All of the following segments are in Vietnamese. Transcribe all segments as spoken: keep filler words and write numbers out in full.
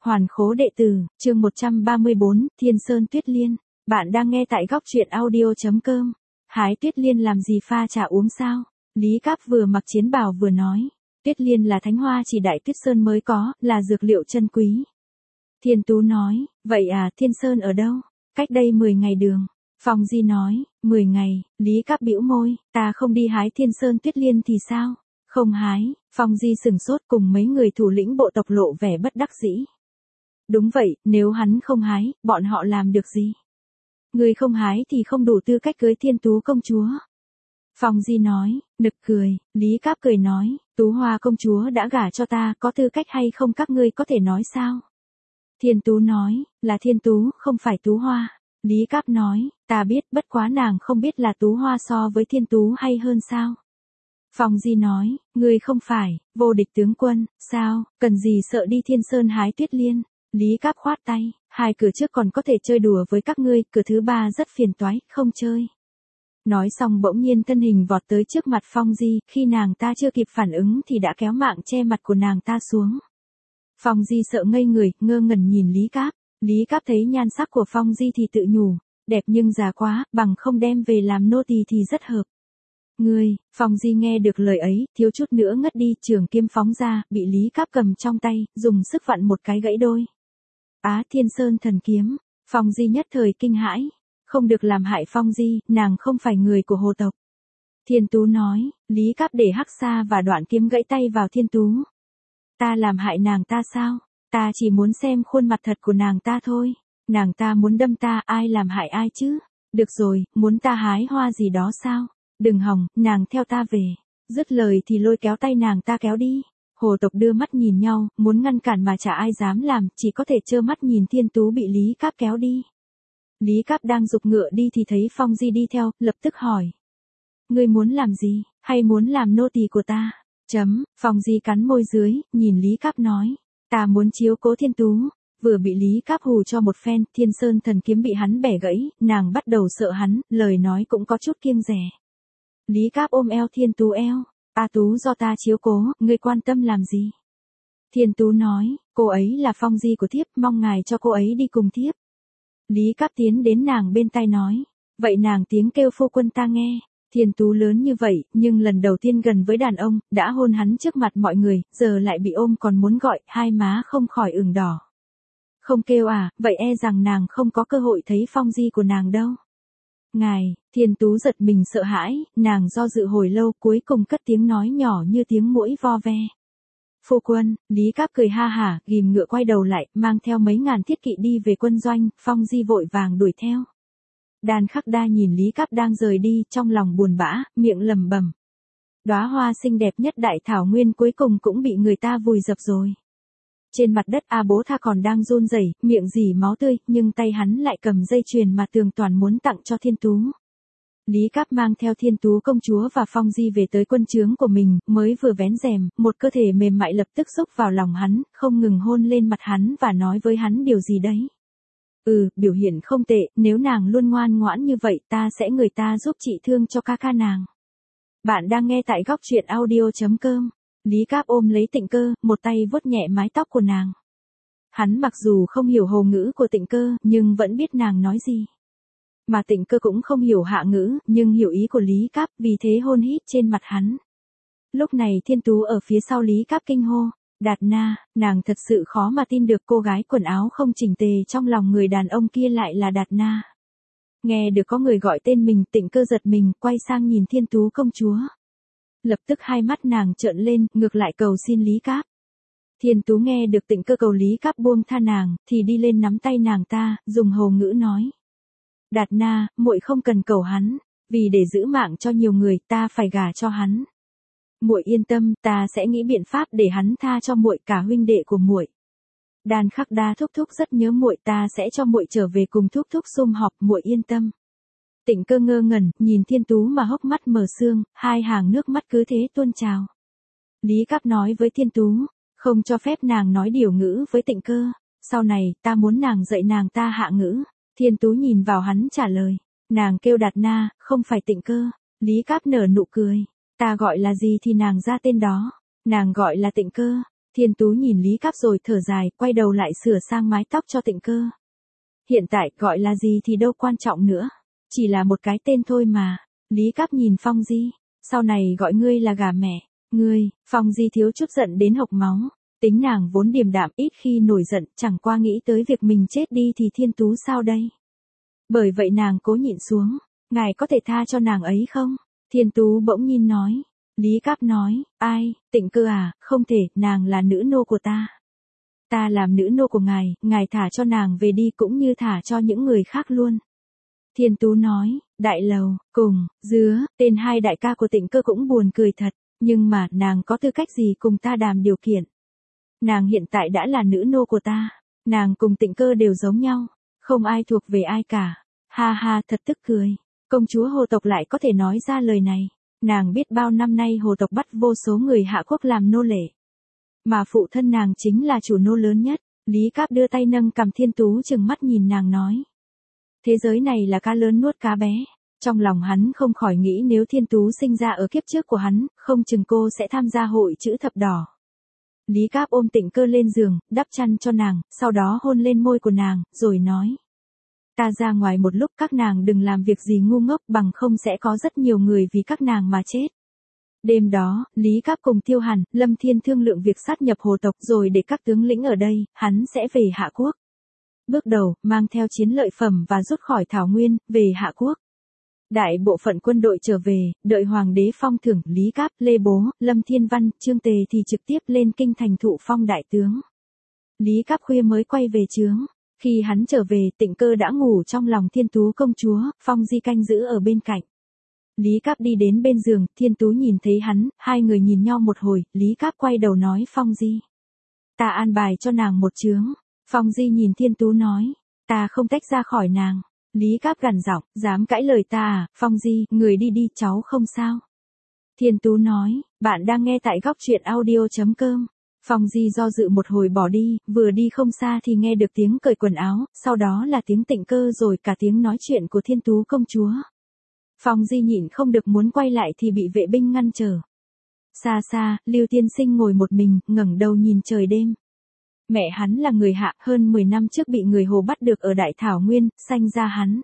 Hoàn khố đệ tử, chương một trăm ba mươi bốn, Thiên Sơn Tuyết Liên. Bạn đang nghe tại góc truyện audio.com. Hái Tuyết Liên làm gì pha trà uống sao? Lý Cáp vừa mặc chiến bào vừa nói. Tuyết Liên là thánh hoa chỉ Đại Tuyết Sơn mới có, là dược liệu chân quý. Thiên Tú nói, vậy à, Thiên Sơn ở đâu? Cách đây mười ngày đường. Phong Di nói, mười ngày, Lý Cáp bĩu môi, ta không đi hái Thiên Sơn Tuyết Liên thì sao? Không hái, Phong Di sừng sốt cùng mấy người thủ lĩnh bộ tộc lộ vẻ bất đắc dĩ. Đúng vậy, nếu hắn không hái, bọn họ làm được gì? Người không hái thì không đủ tư cách cưới Thiên Tú công chúa. Phong Di nói, nực cười, Lý Cáp cười nói, Tú Hoa công chúa đã gả cho ta, có tư cách hay không các ngươi có thể nói sao? Thiên Tú nói, là Thiên Tú, không phải Tú Hoa. Lý Cáp nói, ta biết, bất quá nàng không biết là Tú Hoa so với Thiên Tú hay hơn sao? Phong Di nói, ngươi không phải, vô địch tướng quân, sao, cần gì sợ đi Thiên Sơn hái Tuyết Liên? Lý Cáp khoát tay, hai cửa trước còn có thể chơi đùa với các ngươi, cửa thứ ba rất phiền toái, không chơi. Nói xong bỗng nhiên thân hình vọt tới trước mặt Phong Di, khi nàng ta chưa kịp phản ứng thì đã kéo mạng che mặt của nàng ta xuống. Phong Di sợ ngây người, ngơ ngẩn nhìn Lý Cáp. Lý Cáp thấy nhan sắc của Phong Di thì tự nhủ, đẹp nhưng già quá, bằng không đem về làm nô tỳ thì rất hợp. Ngươi, Phong Di nghe được lời ấy, thiếu chút nữa ngất đi, trường kiếm phóng ra, bị Lý Cáp cầm trong tay, dùng sức vặn một cái gãy đôi. Á, Thiên Sơn thần kiếm, Phong Di nhất thời kinh hãi, không được làm hại Phong Di, nàng không phải người của Hồ tộc. Thiên Tú nói, Lý Cáp để hắc sa và đoạn kiếm gãy tay vào Thiên Tú. Ta làm hại nàng ta sao? Ta chỉ muốn xem khuôn mặt thật của nàng ta thôi. Nàng ta muốn đâm ta, ai làm hại ai chứ? Được rồi, muốn ta hái hoa gì đó sao? Đừng hòng, nàng theo ta về. Dứt lời thì lôi kéo tay nàng ta kéo đi. Hồ tộc đưa mắt nhìn nhau, muốn ngăn cản mà chả ai dám làm, chỉ có thể trơ mắt nhìn Thiên Tú bị Lý Cáp kéo đi. Lý Cáp đang giục ngựa đi thì thấy Phong Di đi theo, lập tức hỏi. Ngươi muốn làm gì, hay muốn làm nô tỳ của ta? Chấm, Phong Di cắn môi dưới, nhìn Lý Cáp nói. Ta muốn chiếu cố Thiên Tú. Vừa bị Lý Cáp hù cho một phen, Thiên Sơn thần kiếm bị hắn bẻ gãy, nàng bắt đầu sợ hắn, lời nói cũng có chút kiêng dè. Lý Cáp ôm eo Thiên Tú eo. A Tú do ta chiếu cố, ngươi quan tâm làm gì? Thiên Tú nói, cô ấy là Phong Di của thiếp, mong ngài cho cô ấy đi cùng thiếp. Lý Cáp tiến đến nàng bên tai nói, vậy nàng tiếng kêu phu quân ta nghe. Thiên Tú lớn như vậy, nhưng lần đầu tiên gần với đàn ông, đã hôn hắn trước mặt mọi người, giờ lại bị ôm còn muốn gọi, hai má không khỏi ửng đỏ. Không kêu à, vậy e rằng nàng không có cơ hội thấy Phong Di của nàng đâu. Ngài, Thiên Tú giật mình sợ hãi, nàng do dự hồi lâu cuối cùng cất tiếng nói nhỏ như tiếng muỗi vo ve. Phu quân, Lý Cáp cười ha hả, ghim ngựa quay đầu lại, mang theo mấy ngàn thiết kỵ đi về quân doanh, Phong Di vội vàng đuổi theo. Đan Khắc Đa nhìn Lý Cáp đang rời đi, trong lòng buồn bã, miệng lẩm bẩm. Đóa hoa xinh đẹp nhất đại thảo nguyên cuối cùng cũng bị người ta vùi dập rồi. Trên mặt đất A Bố Tha còn đang run rẩy, miệng rỉ máu tươi, nhưng tay hắn lại cầm dây chuyền mà Tường Toàn muốn tặng cho Thiên Tú. Lý Cáp mang theo Thiên Tú công chúa và Phong Di về tới quân trướng của mình, mới vừa vén rèm, một cơ thể mềm mại lập tức xúc vào lòng hắn, không ngừng hôn lên mặt hắn và nói với hắn điều gì đấy. Ừ, biểu hiện không tệ, nếu nàng luôn ngoan ngoãn như vậy ta sẽ người ta giúp trị thương cho ca ca nàng. Bạn đang nghe tại góc truyện audio.com. Lý Cáp ôm lấy Tịnh Cơ, một tay vuốt nhẹ mái tóc của nàng. Hắn mặc dù không hiểu hồ ngữ của Tịnh Cơ, nhưng vẫn biết nàng nói gì. Mà Tịnh Cơ cũng không hiểu hạ ngữ, nhưng hiểu ý của Lý Cáp, vì thế hôn hít trên mặt hắn. Lúc này Thiên Tú ở phía sau Lý Cáp kinh hô. Đạt Na, nàng thật sự khó mà tin được cô gái quần áo không chỉnh tề trong lòng người đàn ông kia lại là Đạt Na. Nghe được có người gọi tên mình, Tịnh Cơ giật mình, quay sang nhìn Thiên Tú công chúa. Lập tức hai mắt nàng trợn lên, ngược lại cầu xin Lý Cáp. Thiên Tú nghe được Tịnh Cơ cầu Lý Cáp buông tha nàng, thì đi lên nắm tay nàng ta, dùng hồ ngữ nói. Đạt Na, muội không cần cầu hắn, vì để giữ mạng cho nhiều người ta phải gả cho hắn. Muội yên tâm, ta sẽ nghĩ biện pháp để hắn tha cho muội cả huynh đệ của muội. Đan Khắc Đa thúc thúc rất nhớ muội, ta sẽ cho muội trở về cùng thúc thúc sum họp, muội yên tâm. Tịnh Cơ ngơ ngẩn, nhìn Thiên Tú mà hốc mắt mở sương, hai hàng nước mắt cứ thế tuôn trào. Lý Cáp nói với Thiên Tú, không cho phép nàng nói điều ngữ với Tịnh Cơ, sau này ta muốn nàng dạy nàng ta hạ ngữ. Thiên Tú nhìn vào hắn trả lời, nàng kêu Đạt Na, không phải Tịnh Cơ. Lý Cáp nở nụ cười. Ta gọi là gì thì nàng ra tên đó. Nàng gọi là Tịnh Cơ. Thiên Tú nhìn Lý Cáp rồi thở dài, quay đầu lại sửa sang mái tóc cho Tịnh Cơ. Hiện tại gọi là gì thì đâu quan trọng nữa. Chỉ là một cái tên thôi mà. Lý Cáp nhìn Phong Di. Sau này gọi ngươi là gà mẹ. Ngươi, Phong Di thiếu chút giận đến hộc máu. Tính nàng vốn điềm đạm ít khi nổi giận, chẳng qua nghĩ tới việc mình chết đi thì Thiên Tú sao đây. Bởi vậy nàng cố nhịn xuống. Ngài có thể tha cho nàng ấy không? Thiên Tú bỗng nhiên nói. Lý Cáp nói, ai, Tịnh Cơ à, không thể, nàng là nữ nô của ta. Ta làm nữ nô của ngài, ngài thả cho nàng về đi cũng như thả cho những người khác luôn. Thiên Tú nói, Đại Lầu, cùng, Dứa, tên hai đại ca của Tịnh Cơ cũng buồn cười thật, nhưng mà nàng có tư cách gì cùng ta đàm điều kiện. Nàng hiện tại đã là nữ nô của ta, nàng cùng Tịnh Cơ đều giống nhau, không ai thuộc về ai cả. Ha ha, thật tức cười, công chúa Hồ tộc lại có thể nói ra lời này. Nàng biết bao năm nay Hồ tộc bắt vô số người hạ quốc làm nô lệ. Mà phụ thân nàng chính là chủ nô lớn nhất. Lý Cáp đưa tay nâng cằm Thiên Tú chừng mắt nhìn nàng nói. Thế giới này là cá lớn nuốt cá bé. Trong lòng hắn không khỏi nghĩ nếu Thiên Tú sinh ra ở kiếp trước của hắn, không chừng cô sẽ tham gia hội chữ thập đỏ. Lý Cáp ôm Tịnh Cơ lên giường, đắp chăn cho nàng, sau đó hôn lên môi của nàng, rồi nói. Ta ra ngoài một lúc, các nàng đừng làm việc gì ngu ngốc, bằng không sẽ có rất nhiều người vì các nàng mà chết. Đêm đó, Lý Cáp cùng Tiêu Hàn, Lâm Thiên thương lượng việc sát nhập Hồ tộc rồi để các tướng lĩnh ở đây, hắn sẽ về Hạ Quốc. Bước đầu, mang theo chiến lợi phẩm và rút khỏi Thảo Nguyên, về Hạ Quốc. Đại bộ phận quân đội trở về, đợi Hoàng đế phong thưởng, Lý Cáp, Lê Bố, Lâm Thiên Văn, Trương Tề thì trực tiếp lên kinh thành thụ phong đại tướng. Lý Cáp khuya mới quay về trướng. Khi hắn trở về, Tịnh Cơ đã ngủ trong lòng Thiên Tú công chúa, Phong Di canh giữ ở bên cạnh. Lý Cáp đi đến bên giường, Thiên Tú nhìn thấy hắn, hai người nhìn nhau một hồi, Lý Cáp quay đầu nói Phong Di. Ta an bài cho nàng một chướng. Phong Di nhìn Thiên Tú nói, ta không tách ra khỏi nàng. Lý Cáp gằn giọng, dám cãi lời ta à, Phong Di, người đi đi, cháu không sao. Thiên Tú nói, bạn đang nghe tại góc truyện audio chấm com. Phong Di do dự một hồi bỏ đi, vừa đi không xa thì nghe được tiếng cởi quần áo, sau đó là tiếng Tịnh Cơ rồi cả tiếng nói chuyện của Thiên Tú công chúa. Phong Di nhịn không được muốn quay lại thì bị vệ binh ngăn trở. Xa xa, Lưu Tiên Sinh ngồi một mình, ngẩng đầu nhìn trời đêm. Mẹ hắn là người Hạ, hơn mười năm trước bị người Hồ bắt được ở Đại Thảo Nguyên, sanh ra hắn.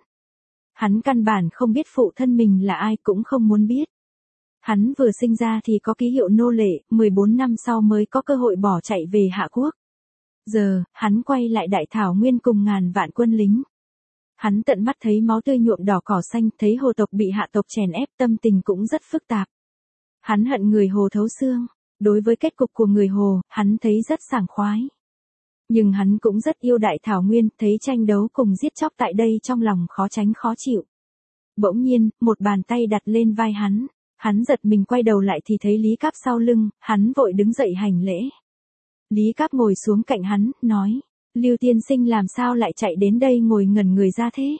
Hắn căn bản không biết phụ thân mình là ai, cũng không muốn biết. Hắn vừa sinh ra thì có ký hiệu nô lệ, mười bốn năm sau mới có cơ hội bỏ chạy về Hạ Quốc. Giờ, hắn quay lại Đại Thảo Nguyên cùng ngàn vạn quân lính. Hắn tận mắt thấy máu tươi nhuộm đỏ cỏ xanh, thấy Hồ tộc bị Hạ tộc chèn ép, tâm tình cũng rất phức tạp. Hắn hận người Hồ thấu xương. Đối với kết cục của người Hồ, hắn thấy rất sảng khoái. Nhưng hắn cũng rất yêu Đại Thảo Nguyên, thấy tranh đấu cùng giết chóc tại đây trong lòng khó tránh khó chịu. Bỗng nhiên, một bàn tay đặt lên vai hắn. Hắn giật mình quay đầu lại thì thấy Lý Cáp sau lưng, hắn vội đứng dậy hành lễ. Lý Cáp ngồi xuống cạnh hắn, nói, Lưu tiên sinh làm sao lại chạy đến đây ngồi ngẩn người ra thế?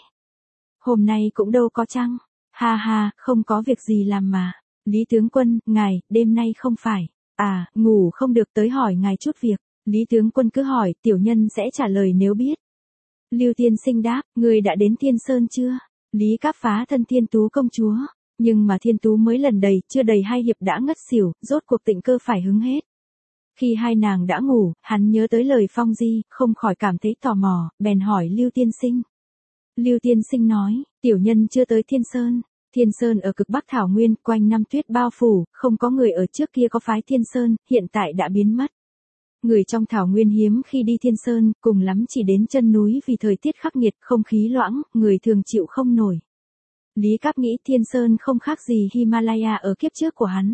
Hôm nay cũng đâu có chăng? Ha ha, không có việc gì làm mà. Lý tướng quân, ngài, đêm nay không phải. À, ngủ không được tới hỏi ngài chút việc. Lý tướng quân cứ hỏi, tiểu nhân sẽ trả lời nếu biết. Lưu tiên sinh đáp, người đã đến Thiên Sơn chưa? Lý Cáp phá thân Thiên Tú công chúa. Nhưng mà Thiên Tú mới lần đầy, chưa đầy hai hiệp đã ngất xỉu, rốt cuộc Tịnh Cơ phải hứng hết. Khi hai nàng đã ngủ, hắn nhớ tới lời Phong Di, không khỏi cảm thấy tò mò, bèn hỏi Lưu tiên sinh. Lưu tiên sinh nói, tiểu nhân chưa tới Thiên Sơn. Thiên Sơn ở cực Bắc Thảo Nguyên, quanh năm tuyết bao phủ, không có người ở trước kia có phái Thiên Sơn, hiện tại đã biến mất. Người trong Thảo Nguyên hiếm khi đi Thiên Sơn, cùng lắm chỉ đến chân núi vì thời tiết khắc nghiệt, không khí loãng, người thường chịu không nổi. Lý Cáp nghĩ Thiên Sơn không khác gì Himalaya ở kiếp trước của hắn.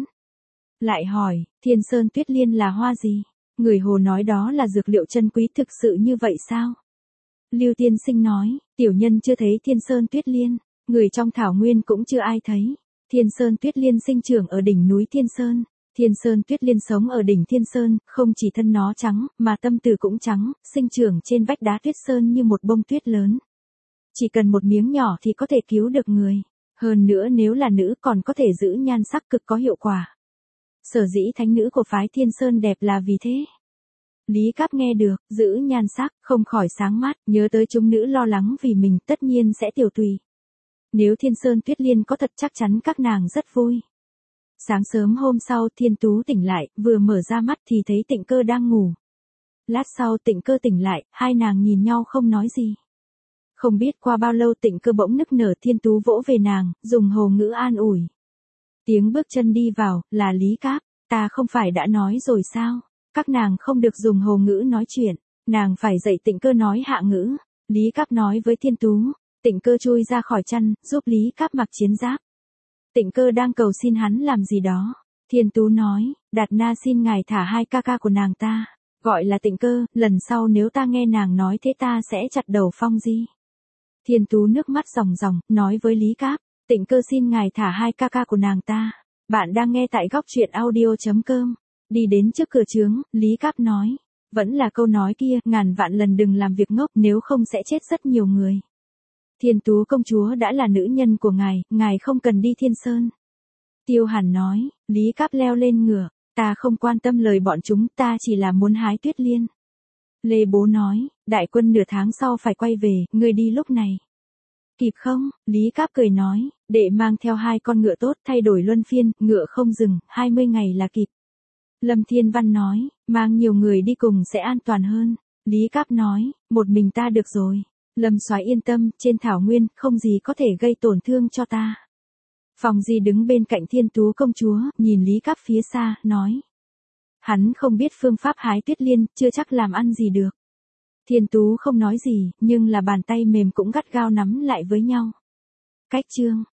Lại hỏi, Thiên Sơn Tuyết Liên là hoa gì? Người Hồ nói đó là dược liệu chân quý, thực sự như vậy sao? Lưu tiên sinh nói, tiểu nhân chưa thấy Thiên Sơn Tuyết Liên, người trong Thảo Nguyên cũng chưa ai thấy. Thiên Sơn Tuyết Liên sinh trưởng ở đỉnh núi Thiên Sơn. Thiên Sơn Tuyết Liên sống ở đỉnh Thiên Sơn, không chỉ thân nó trắng, mà tâm từ cũng trắng, sinh trưởng trên vách đá Tuyết Sơn như một bông tuyết lớn. Chỉ cần một miếng nhỏ thì có thể cứu được người. Hơn nữa nếu là nữ còn có thể giữ nhan sắc cực có hiệu quả. Sở dĩ thánh nữ của phái Thiên Sơn đẹp là vì thế. Lý Cáp nghe được, giữ nhan sắc, không khỏi sáng mắt, nhớ tới chúng nữ lo lắng vì mình tất nhiên sẽ tiểu tùy. Nếu Thiên Sơn Tuyết Liên có thật chắc chắn các nàng rất vui. Sáng sớm hôm sau Thiên Tú tỉnh lại, vừa mở ra mắt thì thấy Tịnh Cơ đang ngủ. Lát sau Tịnh Cơ tỉnh lại, hai nàng nhìn nhau không nói gì. Không biết qua bao lâu Tịnh Cơ bỗng nức nở, Thiên Tú vỗ về nàng, dùng hồ ngữ an ủi. Tiếng bước chân đi vào, là Lý Cáp, ta không phải đã nói rồi sao, các nàng không được dùng hồ ngữ nói chuyện, nàng phải dạy Tịnh Cơ nói hạ ngữ. Lý Cáp nói với Thiên Tú, Tịnh Cơ chui ra khỏi chăn, giúp Lý Cáp mặc chiến giáp. Tịnh Cơ đang cầu xin hắn làm gì đó. Thiên Tú nói, Đạt Na xin ngài thả hai ca ca của nàng ta, gọi là Tịnh Cơ, lần sau nếu ta nghe nàng nói thế ta sẽ chặt đầu Phong Di. Thiên Tú nước mắt ròng ròng, nói với Lý Cáp, Tịnh Cơ xin ngài thả hai ca ca của nàng ta. Bạn đang nghe tại góc truyện audio.com. Đi đến trước cửa trướng, Lý Cáp nói, vẫn là câu nói kia, ngàn vạn lần đừng làm việc ngốc, nếu không sẽ chết rất nhiều người. Thiên Tú công chúa đã là nữ nhân của ngài, ngài không cần đi Thiên Sơn. Tiêu Hàn nói, Lý Cáp leo lên ngựa, ta không quan tâm lời bọn chúng, ta chỉ là muốn hái tuyết liên. Lê Bố nói, đại quân nửa tháng sau phải quay về, ngươi đi lúc này. Kịp không? Lý Cáp cười nói, đệ mang theo hai con ngựa tốt, thay đổi luân phiên, ngựa không dừng, hai mươi ngày là kịp. Lâm Thiên Văn nói, mang nhiều người đi cùng sẽ an toàn hơn. Lý Cáp nói, một mình ta được rồi. Lâm Soái yên tâm, trên thảo nguyên, không gì có thể gây tổn thương cho ta. Phong Di đứng bên cạnh Thiên Tú công chúa, nhìn Lý Cáp phía xa, nói. Hắn không biết phương pháp hái tuyết liên, chưa chắc làm ăn gì được. Thiên Tú không nói gì, nhưng là bàn tay mềm cũng gắt gao nắm lại với nhau. Cách chương